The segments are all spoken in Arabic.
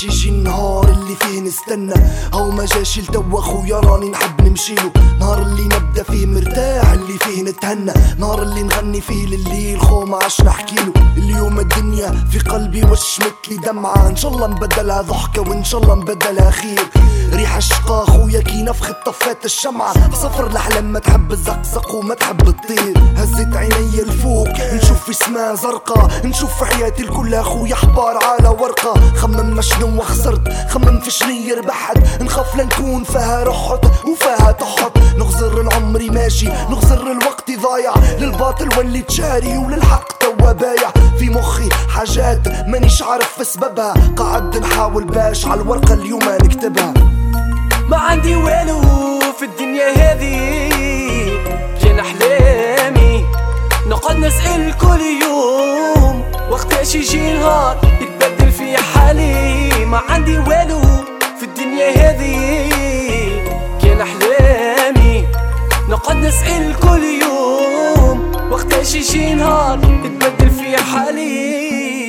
وقتاش يجي النهار اللي فيه نستنى. هو ما جاش لتوا خويا راني نحب نمشيلو. نهار اللي نبدا فيه مرتاح اللي فيه نتهنى. نهار اللي نغني فيه لليل خو ما عاش نحكيلو. اليوم الدنيا في قلبي وشمت لي دمعة، ان شاء الله نبدلها ضحكة وان شاء الله نبدلها خير. ريح الشقا خويا كي نفخت طفات الشمعة. صفر الاحلام ما تحب الزقزق وما تحب تطير. هزت عيني الفوق نشوف في سما زرقا، نشوف في حياتي الكل خويا حبار على ورقة. خمم شنو خسرت، خمم في شني ربحت، نخاف لنكون فيها رحت وفيها تحط. نغزر العمري ماشي، نغزر الوقت ضايع، للباطل واللي تشاري وللحق توا بايع. في مخي حاجات مانيش عارف في سببها، قاعد نحاول باش على الورقة اليوم نكتبها. ما عندي والو في الدنيا هذه، كان احلامي نقعد نسأل كل يوم وقتاش يجي نهار يتبدل في حالي. ما عندي والو في الدنيا هذه، كان احلامي نقعد نسأل كل يوم وقتاش يجي نهار يتبدل في حالي.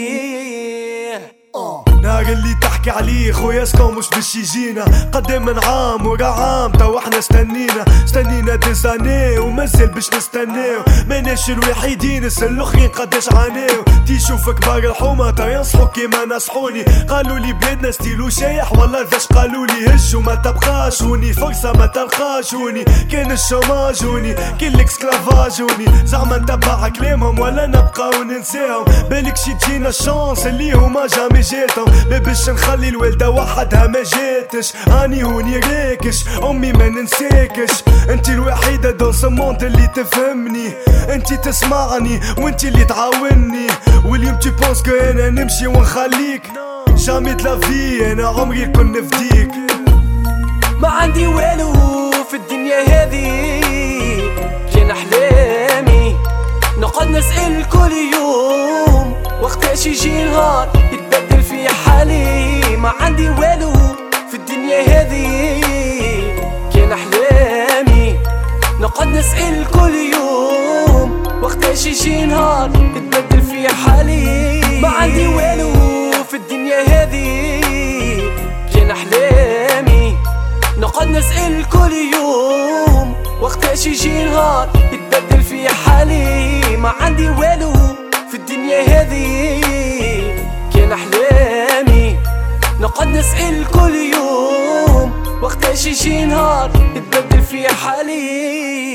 نهار اللي تحكي عليه خويا سكو مش باش يجينا، قدام من عام ورا عام توا احنا استنينا ديزاني ومازال باش نستناو. ماناش الوحيدين الاخرين قداش عاناو. تيشوف كبار الحومة تا ينصحو كيما نصحوني، قالوا لي بلادنا ستيلو شايح والله ذاش قالوا لي هشو ما تبقاشوني، فرصة ما تلقاشوني، كان الشوماجوني كان الاكسكلافاجوني. زعما نتبع كلامهم ولا نبقى وننساهم، بالك شي تجينا الشانس اللي هما جامي جاتهم. ما باش نخلي الوالدة وحدها ما جاتش، اني هوني راكش امي ما ننساكش. انتي الوحيدة دون سمونت اللي تفهمني، انتي تسمعني وانتي اللي تعاوني. واليوم تي بونس كو انا نمشي ونخليك، جامي تلافي انا عمري الكل نفديك. ما عندي والو في الدنيا هذه، كان احلامي نقعد نسأل كل يوم وقتاش يجي نهار يتبدل في حالي. ما عندي والو في الدنيا هذه، كان احلامي نقعد نسأل كل يوم وقتاش يجي نهار يتبدل في حالي. ما عندي والو في الدنيا هذه، كان احلامي نقعد نسأل كل يوم وقتاش يجي نهار يتبدل في حالي. ما عندي والو في الدنيا هذه، كان احلامي نقعد نسأل كل يوم وقتاش يجي نهار يتبدل في حالي.